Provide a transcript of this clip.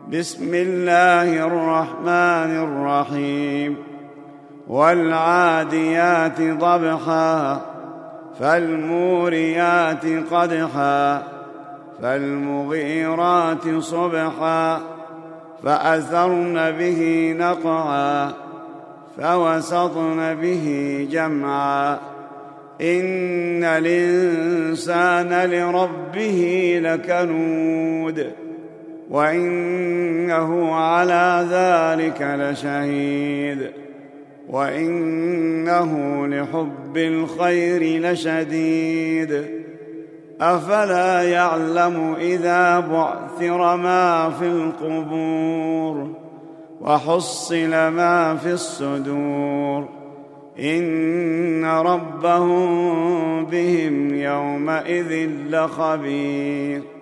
بسم الله الرحمن الرحيم والعاديات ضبحا فالموريات قدحا فالمغيرات صبحا فأثرن به نقعا فوسطن به جمعا إن الإنسان لربه لكنود وإنه على ذلك لشهيد وإنه لحب الخير لشديد أفلا يعلم إذا بعثر ما في القبور وحصل ما في الصدور إن ربهم بهم يومئذ لخبير